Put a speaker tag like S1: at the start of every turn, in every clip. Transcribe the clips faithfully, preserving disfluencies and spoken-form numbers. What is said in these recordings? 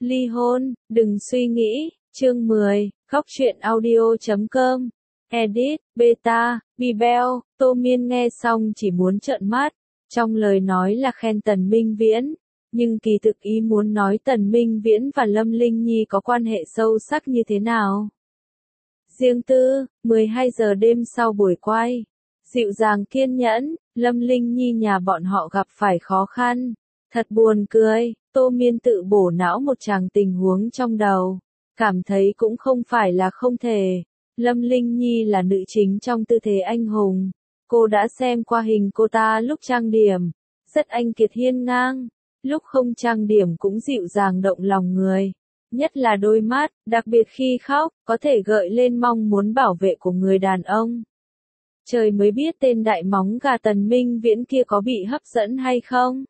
S1: Ly hôn, đừng suy nghĩ, chương mười, góc truyện audio chấm com, edit, beta, Bibel, Tô Miên nghe xong chỉ muốn trợn mắt, trong lời nói là khen Tần Minh Viễn, nhưng kỳ thực ý muốn nói Tần Minh Viễn và Lâm Linh Nhi có quan hệ sâu sắc như thế nào. Riêng tư, mười hai giờ đêm sau buổi quay, dịu dàng kiên nhẫn, Lâm Linh Nhi nhà bọn họ gặp phải khó khăn. Thật buồn cười, Tô Miên tự bổ não một tràng tình huống trong đầu. Cảm thấy cũng không phải là không thể. Lâm Linh Nhi là nữ chính trong Tư Thế Anh Hùng. Cô đã xem qua hình cô ta lúc trang điểm. Rất anh kiệt hiên ngang. Lúc không trang điểm cũng dịu dàng động lòng người. Nhất là đôi mắt, đặc biệt khi khóc, có thể gợi lên mong muốn bảo vệ của người đàn ông. Trời mới biết tên đại móng gà Tần Minh Viễn kia có bị hấp dẫn hay không.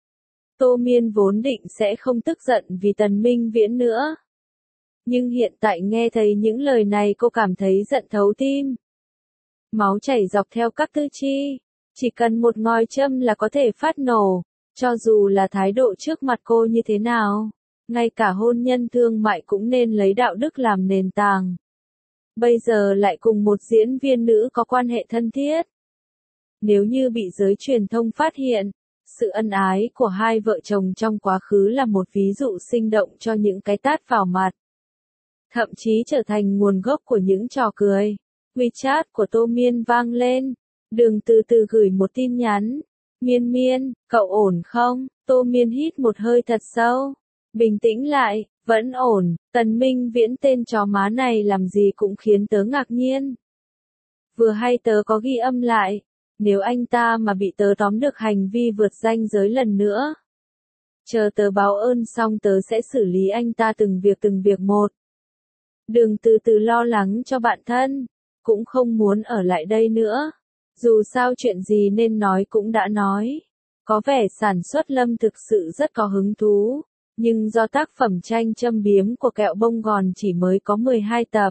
S1: Tô Miên vốn định sẽ không tức giận vì Tần Minh Viễn nữa. Nhưng hiện tại nghe thấy những lời này cô cảm thấy giận thấu tim. Máu chảy dọc theo các tư chi. Chỉ cần một ngòi châm là có thể phát nổ. Cho dù là thái độ trước mặt cô như thế nào. Ngay cả hôn nhân thương mại cũng nên lấy đạo đức làm nền tảng. Bây giờ lại cùng một diễn viên nữ có quan hệ thân thiết. Nếu như bị giới truyền thông phát hiện, sự ân ái của hai vợ chồng trong quá khứ là một ví dụ sinh động cho những cái tát vào mặt. Thậm chí trở thành nguồn gốc của những trò cười. WeChat của Tô Miên vang lên. Đường từ từ gửi một tin nhắn. Miên Miên, cậu ổn không? Tô Miên hít một hơi thật sâu. Bình tĩnh lại, vẫn ổn. Tần Minh Viễn tên chó má này làm gì cũng khiến tớ ngạc nhiên. Vừa hay tớ có ghi âm lại. Nếu anh ta mà bị tớ tóm được hành vi vượt ranh giới lần nữa. Chờ tớ báo ơn xong tớ sẽ xử lý anh ta từng việc từng việc một. Đừng từ từ lo lắng cho bạn thân. Cũng không muốn ở lại đây nữa. Dù sao chuyện gì nên nói cũng đã nói. Có vẻ sản xuất Lâm thực sự rất có hứng thú. Nhưng do tác phẩm tranh châm biếm của Kẹo Bông Gòn chỉ mới có mười hai tập.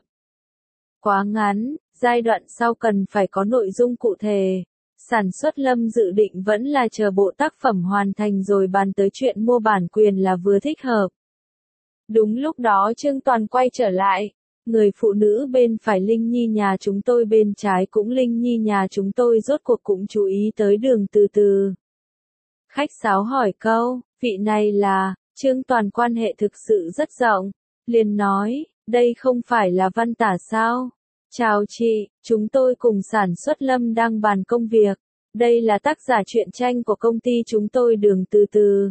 S1: Quá ngắn, giai đoạn sau cần phải có nội dung cụ thể. Sản xuất Lâm dự định vẫn là chờ bộ tác phẩm hoàn thành rồi bàn tới chuyện mua bản quyền là vừa thích hợp. Đúng lúc đó Trương Toàn quay trở lại. Người phụ nữ bên phải Linh Nhi nhà chúng tôi bên trái cũng Linh Nhi nhà chúng tôi rốt cuộc cũng chú ý tới Đường Từ Từ. Khách sáo hỏi câu, vị này là, Trương Toàn quan hệ thực sự rất rộng. Liền nói, đây không phải là Văn Tả sao? Chào chị, chúng tôi cùng sản xuất Lâm đang bàn công việc. Đây là tác giả truyện tranh của công ty chúng tôi Đường Từ Từ.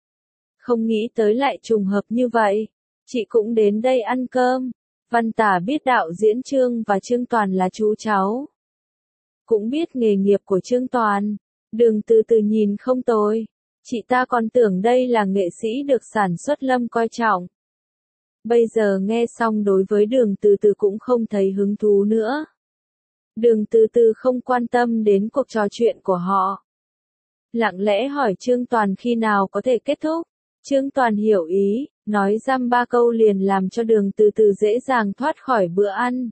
S1: Không nghĩ tới lại trùng hợp như vậy. Chị cũng đến đây ăn cơm. Văn Tả biết đạo diễn Trương và Trương Toàn là chú cháu. Cũng biết nghề nghiệp của Trương Toàn. Đường Từ Từ nhìn không tồi. Chị ta còn tưởng đây là nghệ sĩ được sản xuất Lâm coi trọng. Bây giờ nghe xong đối với Đường Từ Từ cũng không thấy hứng thú nữa. Đường Từ Từ không quan tâm đến cuộc trò chuyện của họ. Lặng lẽ hỏi Trương Toàn khi nào có thể kết thúc. Trương Toàn hiểu ý, nói dăm ba câu liền làm cho Đường Từ Từ dễ dàng thoát khỏi bữa ăn.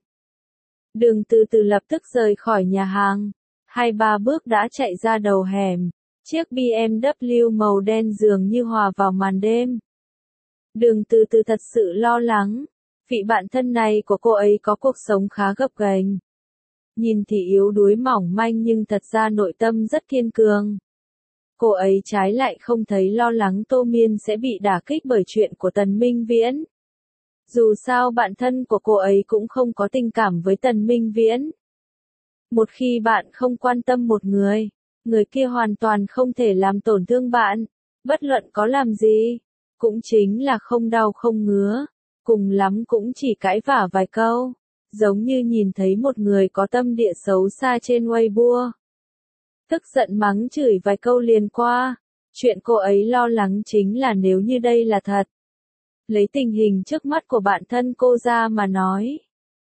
S1: Đường Từ Từ lập tức rời khỏi nhà hàng. Hai ba bước đã chạy ra đầu hẻm. Chiếc bê em vê màu đen dường như hòa vào màn đêm. Đường Từ Từ thật sự lo lắng. Vị bạn thân này của cô ấy có cuộc sống khá gập ghềnh. Nhìn thì yếu đuối mỏng manh nhưng thật ra nội tâm rất kiên cường. Cô ấy trái lại không thấy lo lắng Tô Miên sẽ bị đả kích bởi chuyện của Tần Minh Viễn. Dù sao bạn thân của cô ấy cũng không có tình cảm với Tần Minh Viễn. Một khi bạn không quan tâm một người, người kia hoàn toàn không thể làm tổn thương bạn. Bất luận có làm gì, cũng chính là không đau không ngứa. Cùng lắm cũng chỉ cãi vả vài câu. Giống như nhìn thấy một người có tâm địa xấu xa trên Weibo. Tức giận mắng chửi vài câu liền qua. Chuyện cô ấy lo lắng chính là nếu như đây là thật. Lấy tình hình trước mắt của bạn thân cô ra mà nói.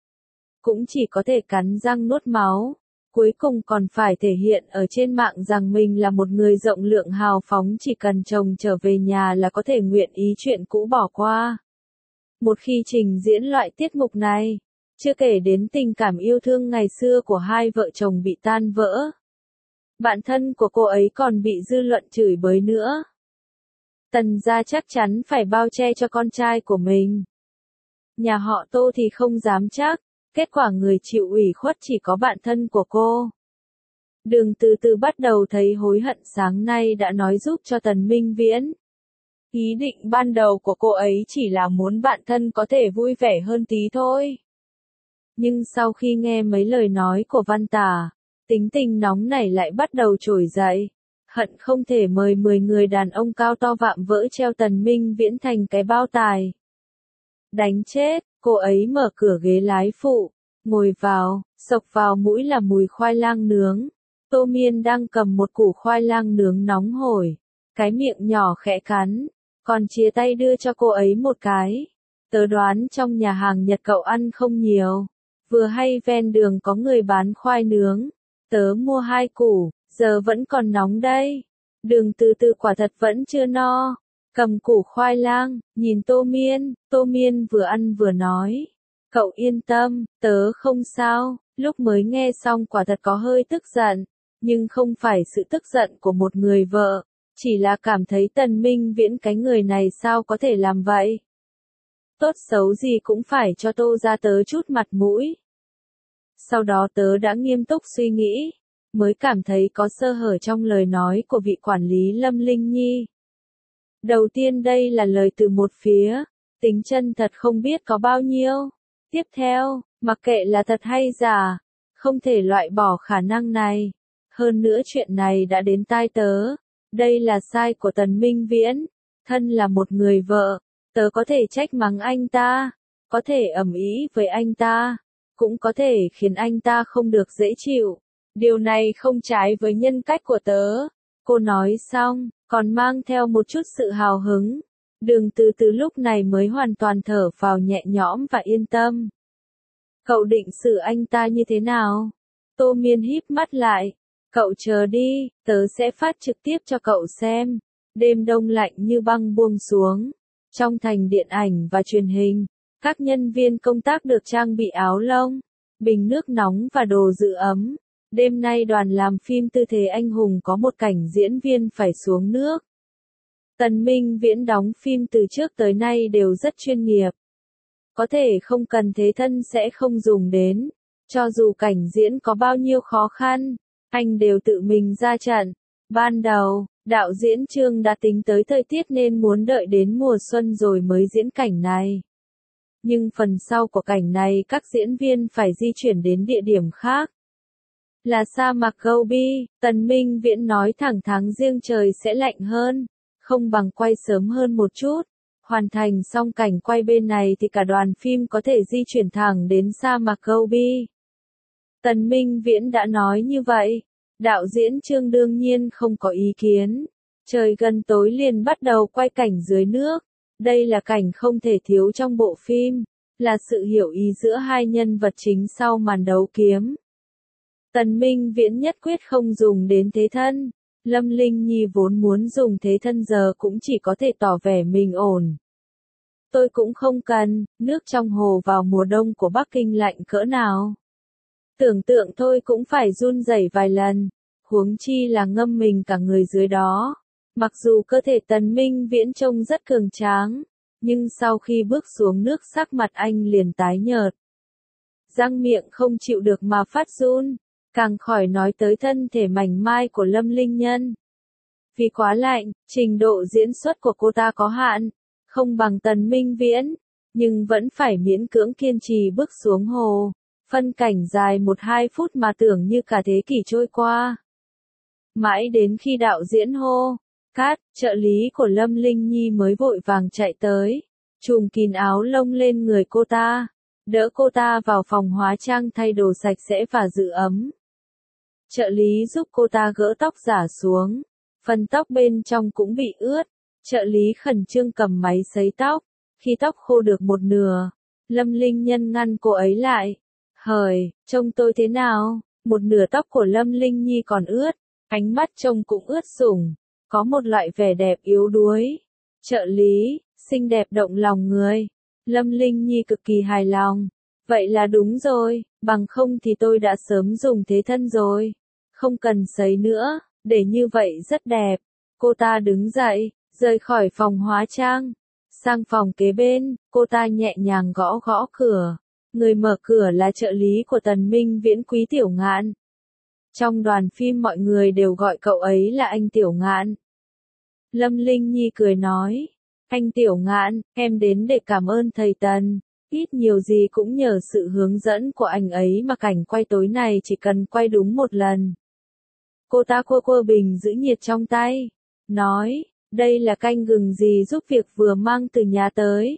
S1: Cũng chỉ có thể cắn răng nuốt máu. Cuối cùng còn phải thể hiện ở trên mạng rằng mình là một người rộng lượng hào phóng, chỉ cần chồng trở về nhà là có thể nguyện ý chuyện cũ bỏ qua. Một khi trình diễn loại tiết mục này, chưa kể đến tình cảm yêu thương ngày xưa của hai vợ chồng bị tan vỡ. Bạn thân của cô ấy còn bị dư luận chửi bới nữa. Tần gia chắc chắn phải bao che cho con trai của mình. Nhà họ Tô thì không dám chắc, kết quả người chịu ủy khuất chỉ có bạn thân của cô. Đường từ từ bắt đầu thấy hối hận sáng nay đã nói giúp cho Tần Minh Viễn. Ý định ban đầu của cô ấy chỉ là muốn bạn thân có thể vui vẻ hơn tí thôi. Nhưng sau khi nghe mấy lời nói của Văn Tả, tính tình nóng nảy lại bắt đầu trỗi dậy. Hận không thể mời mười người đàn ông cao to vạm vỡ treo Tần Minh Viễn thành cái bao tài. Đánh chết, cô ấy mở cửa ghế lái phụ, ngồi vào, xộc vào mũi là mùi khoai lang nướng. Tô Miên đang cầm một củ khoai lang nướng nóng hổi, cái miệng nhỏ khẽ cắn, còn chia tay đưa cho cô ấy một cái. Tớ đoán trong nhà hàng Nhật cậu ăn không nhiều, vừa hay ven đường có người bán khoai nướng, tớ mua hai củ, giờ vẫn còn nóng đây. Đường từ từ quả thật vẫn chưa no, cầm củ khoai lang, nhìn Tô Miên, Tô Miên vừa ăn vừa nói. Cậu yên tâm, tớ không sao. Lúc mới nghe xong quả thật có hơi tức giận, nhưng không phải sự tức giận của một người vợ, chỉ là cảm thấy Tần Minh Viễn cái người này sao có thể làm vậy. Tốt xấu gì cũng phải cho Tô ra tớ chút mặt mũi. Sau đó tớ đã nghiêm túc suy nghĩ, mới cảm thấy có sơ hở trong lời nói của vị quản lý Lâm Linh Nhi. Đầu tiên đây là lời từ một phía, tính chân thật không biết có bao nhiêu. Tiếp theo, mặc kệ là thật hay giả, không thể loại bỏ khả năng này. Hơn nữa chuyện này đã đến tai tớ. Đây là sai của Tần Minh Viễn. Thân là một người vợ, tớ có thể trách mắng anh ta, có thể ầm ĩ với anh ta, cũng có thể khiến anh ta không được dễ chịu. Điều này không trái với nhân cách của tớ. Cô nói xong, còn mang theo một chút sự hào hứng. Đường từ từ lúc này mới hoàn toàn thở vào nhẹ nhõm và yên tâm. Cậu định xử anh ta như thế nào? Tô Miên híp mắt lại. Cậu chờ đi, tớ sẽ phát trực tiếp cho cậu xem. Đêm đông lạnh như băng buông xuống. Trong thành điện ảnh và truyền hình, các nhân viên công tác được trang bị áo lông, bình nước nóng và đồ giữ ấm. Đêm nay đoàn làm phim Tư Thế Anh Hùng có một cảnh diễn viên phải xuống nước. Tần Minh Viễn đóng phim từ trước tới nay đều rất chuyên nghiệp. Có thể không cần thế thân sẽ không dùng đến. Cho dù cảnh diễn có bao nhiêu khó khăn, anh đều tự mình ra trận. Ban đầu, đạo diễn Trương đã tính tới thời tiết nên muốn đợi đến mùa xuân rồi mới diễn cảnh này. Nhưng phần sau của cảnh này các diễn viên phải di chuyển đến địa điểm khác. Là sa mạc Gobi, Tần Minh Viễn nói thẳng tháng riêng trời sẽ lạnh hơn, không bằng quay sớm hơn một chút. Hoàn thành xong cảnh quay bên này thì cả đoàn phim có thể di chuyển thẳng đến sa mạc Gobi. Tần Minh Viễn đã nói như vậy, đạo diễn Trương đương nhiên không có ý kiến. Trời gần tối liền bắt đầu quay cảnh dưới nước. Đây là cảnh không thể thiếu trong bộ phim, là sự hiểu ý giữa hai nhân vật chính sau màn đấu kiếm. Tần Minh Viễn nhất quyết không dùng đến thế thân. Lâm Linh Nhi vốn muốn dùng thế thân giờ cũng chỉ có thể tỏ vẻ mình ổn. Tôi cũng không cần, nước trong hồ vào mùa đông của Bắc Kinh lạnh cỡ nào. Tưởng tượng thôi cũng phải run rẩy vài lần, huống chi là ngâm mình cả người dưới đó. Mặc dù cơ thể Tần Minh Viễn trông rất cường tráng, nhưng sau khi bước xuống nước sắc mặt anh liền tái nhợt. Răng miệng không chịu được mà phát run, càng khỏi nói tới thân thể mảnh mai của Lâm Linh Nhân. Vì quá lạnh, trình độ diễn xuất của cô ta có hạn, không bằng Tần Minh Viễn, nhưng vẫn phải miễn cưỡng kiên trì bước xuống hồ. Phân cảnh dài một hai phút mà tưởng như cả thế kỷ trôi qua. Mãi đến khi đạo diễn hô, cát, trợ lý của Lâm Linh Nhi mới vội vàng chạy tới, trùm kín áo lông lên người cô ta, đỡ cô ta vào phòng hóa trang thay đồ sạch sẽ và giữ ấm. Trợ lý giúp cô ta gỡ tóc giả xuống, phần tóc bên trong cũng bị ướt, trợ lý khẩn trương cầm máy sấy tóc, khi tóc khô được một nửa, Lâm Linh Nhân ngăn cô ấy lại. Hời, trông tôi thế nào? Một nửa tóc của Lâm Linh Nhi còn ướt, ánh mắt trông cũng ướt sũng, có một loại vẻ đẹp yếu đuối. Trợ lý, xinh đẹp động lòng người. Lâm Linh Nhi cực kỳ hài lòng. Vậy là đúng rồi, bằng không thì tôi đã sớm dùng thế thân rồi. Không cần sấy nữa, để như vậy rất đẹp. Cô ta đứng dậy, Rời khỏi phòng hóa trang, sang phòng kế bên, cô ta nhẹ nhàng gõ gõ cửa. Người mở cửa là trợ lý của Tần Minh Viễn, Quý Tiểu Ngạn. Trong đoàn phim mọi người đều gọi cậu ấy là anh Tiểu Ngạn. Lâm Linh Nhi cười nói, anh Tiểu Ngạn, em đến để cảm ơn thầy Tần. Ít nhiều gì cũng nhờ sự hướng dẫn của anh ấy mà cảnh quay tối này chỉ cần quay đúng một lần. Cô ta cua cua bình giữ nhiệt trong tay, nói, đây là canh gừng gì giúp việc vừa mang từ nhà tới.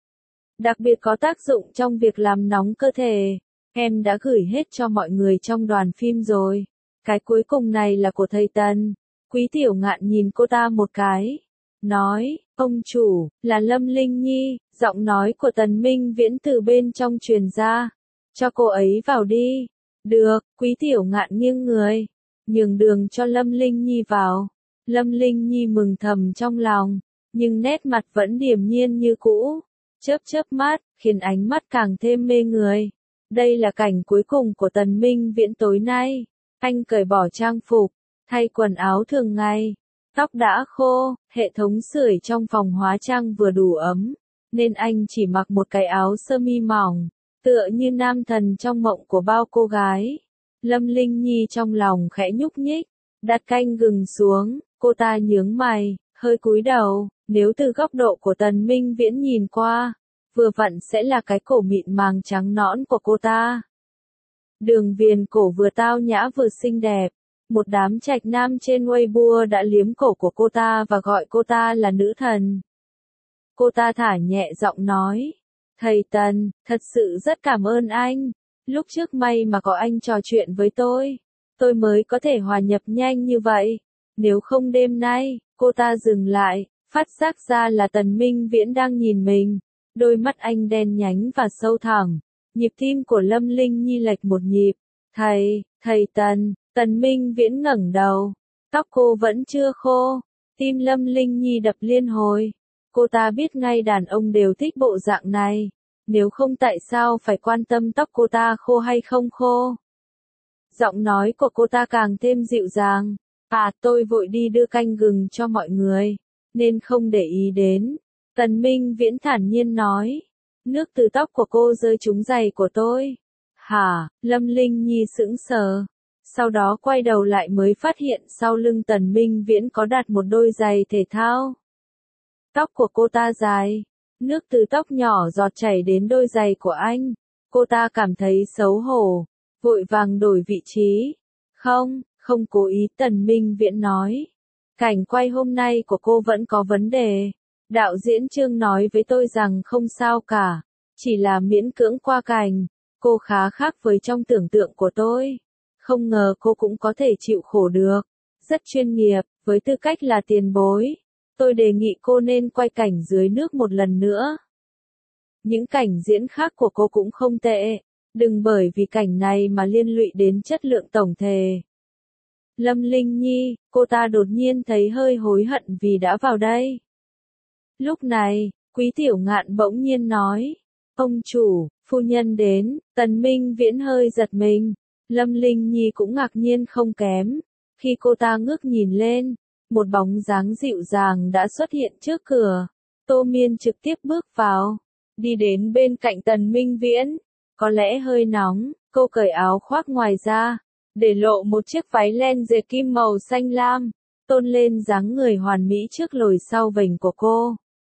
S1: Đặc biệt có tác dụng trong việc làm nóng cơ thể. Em đã gửi hết cho mọi người trong đoàn phim rồi. Cái cuối cùng này là của thầy Tần. Quý Tiểu Ngạn nhìn cô ta một cái. Nói, ông chủ, là Lâm Linh Nhi. Giọng nói của Tần Minh Viễn từ bên trong truyền ra. Cho cô ấy vào đi. Được, Quý Tiểu Ngạn nghiêng người. Nhường đường cho Lâm Linh Nhi vào. Lâm Linh Nhi mừng thầm trong lòng. Nhưng nét mặt vẫn điềm nhiên như cũ. Chớp chớp mắt, khiến ánh mắt càng thêm mê người. Đây là cảnh cuối cùng của Tần Minh Viễn tối nay. Anh cởi bỏ trang phục, thay quần áo thường ngày. Tóc đã khô, hệ thống sưởi trong phòng hóa trang vừa đủ ấm. Nên anh chỉ mặc một cái áo sơ mi mỏng, tựa như nam thần trong mộng của bao cô gái. Lâm Linh Nhi trong lòng khẽ nhúc nhích, đặt canh gừng xuống, cô ta nhướng mày, hơi cúi đầu. Nếu từ góc độ của Tần Minh Viễn nhìn qua, vừa vặn sẽ là cái cổ mịn màng trắng nõn của cô ta. Đường viền cổ vừa tao nhã vừa xinh đẹp. Một đám trạch nam trên Weibo đã liếm cổ của cô ta và gọi cô ta là nữ thần. Cô ta thả nhẹ giọng nói, thầy Tần, thật sự rất cảm ơn anh. Lúc trước may mà có anh trò chuyện với tôi, tôi mới có thể hòa nhập nhanh như vậy. Nếu không đêm nay, cô ta dừng lại. Phát giác ra là Tần Minh Viễn đang nhìn mình, đôi mắt anh đen nhánh và sâu thẳm. Nhịp tim của Lâm Linh Nhi lệch một nhịp. Thầy, thầy Tần, Tần Minh Viễn ngẩng đầu. Tóc cô vẫn chưa khô. Tim Lâm Linh Nhi đập liên hồi. Cô ta biết ngay đàn ông đều thích bộ dạng này. Nếu không tại sao phải quan tâm tóc cô ta khô hay không khô. Giọng nói của cô ta càng thêm dịu dàng. À, tôi vội đi đưa canh gừng cho mọi người, nên không để ý đến. Tần Minh Viễn thản nhiên nói. Nước từ tóc của cô rơi trúng giày của tôi. Hả? Lâm Linh Nhi sững sờ. Sau đó quay đầu lại mới phát hiện sau lưng Tần Minh Viễn có đặt một đôi giày thể thao. Tóc của cô ta dài. Nước từ tóc nhỏ giọt chảy đến đôi giày của anh. Cô ta cảm thấy xấu hổ. Vội vàng đổi vị trí. Không, không cố ý, Tần Minh Viễn nói. Cảnh quay hôm nay của cô vẫn có vấn đề. Đạo diễn Trương nói với tôi rằng không sao cả. Chỉ là miễn cưỡng qua cảnh. Cô khá khác với trong tưởng tượng của tôi. Không ngờ cô cũng có thể chịu khổ được. Rất chuyên nghiệp, với tư cách là tiền bối. Tôi đề nghị cô nên quay cảnh dưới nước một lần nữa. Những cảnh diễn khác của cô cũng không tệ. Đừng bởi vì cảnh này mà liên lụy đến chất lượng tổng thể. Lâm Linh Nhi, cô ta đột nhiên thấy hơi hối hận vì đã vào đây. Lúc này, Quý Tiểu Ngạn bỗng nhiên nói. Ông chủ, phu nhân đến. Tần Minh Viễn hơi giật mình. Lâm Linh Nhi cũng ngạc nhiên không kém. Khi cô ta ngước nhìn lên, một bóng dáng dịu dàng đã xuất hiện trước cửa. Tô Miên trực tiếp bước vào, đi đến bên cạnh Tần Minh Viễn. Có lẽ hơi nóng, cô cởi áo khoác ngoài ra, để lộ một chiếc váy len dệt kim màu xanh lam, tôn lên dáng người hoàn mỹ trước lồi sau vành của cô.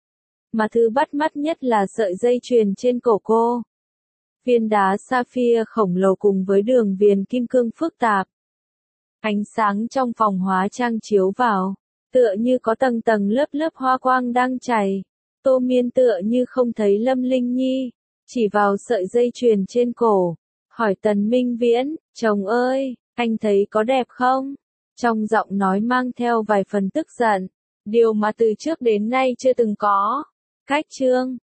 S1: Mà thứ bắt mắt nhất là sợi dây chuyền trên cổ cô. Viên đá sapphire khổng lồ cùng với đường viền kim cương phức tạp. Ánh sáng trong phòng hóa trang chiếu vào, tựa như có tầng tầng lớp lớp hoa quang đang chảy. Tô Miên tựa như không thấy Lâm Linh Nhi, chỉ vào sợi dây chuyền trên cổ, hỏi Tần Minh Viễn, chồng ơi, anh thấy có đẹp không? Trong giọng nói mang theo vài phần tức giận, điều mà từ trước đến nay chưa từng có. Cách chương